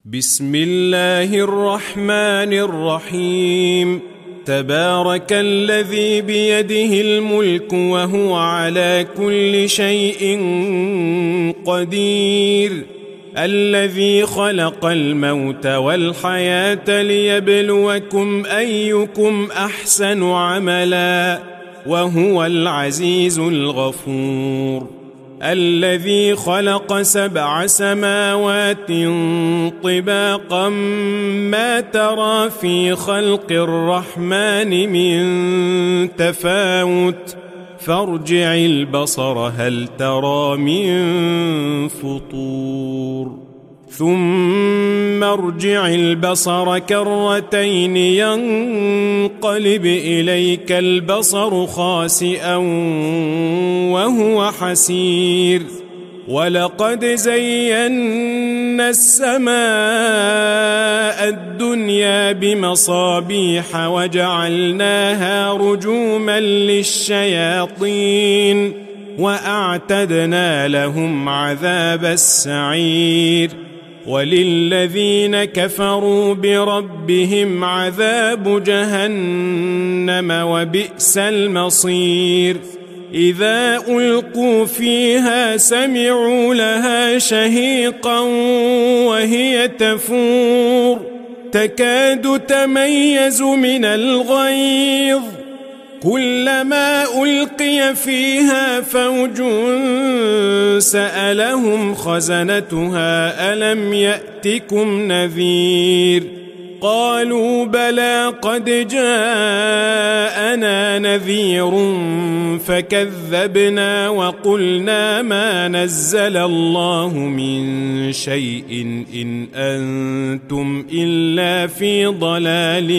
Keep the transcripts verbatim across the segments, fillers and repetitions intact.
بسم الله الرحمن الرحيم. تبارك الذي بيده الملك وهو على كل شيء قدير، الذي خلق الموت والحياة ليبلوكم أيكم أحسن عملا وهو العزيز الغفور. الذي خلق سبع سماوات طباقا ما ترى في خلق الرحمن من تفاوت فارجع البصر هل ترى من فطور ثم ارجع البصر كرتين ينقلب إليك البصر خاسئا وهو حسير. ولقد زينا السماء الدنيا بمصابيح وجعلناها رجوما للشياطين وأعتدنا لهم عذاب السعير. وللذين كفروا بربهم عذاب جهنم وبئس المصير. إذا ألقوا فيها سمعوا لها شهيقا وهي تفور تكاد تميز من الغيظ كلما ألقي فيها فوج سألهم خزنتها ألم يأتكم نذير قالوا بلى قد جاءنا نذير فكذبنا وقلنا ما نزل الله من شيء إن أنتم إلا في ضلال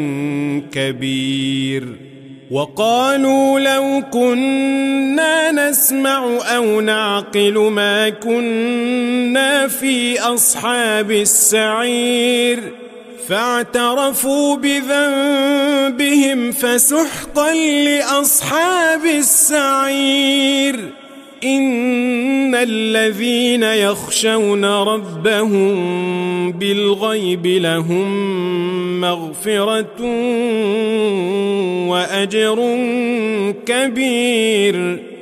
كبير. وقالوا لو كنا نسمع أو نعقل ما كنا في أصحاب السعير فاعترفوا بذنبهم فسحقا لأصحاب السعير. إن الذين يخشون ربهم بالغيب لهم مغفرة وأجر كبير.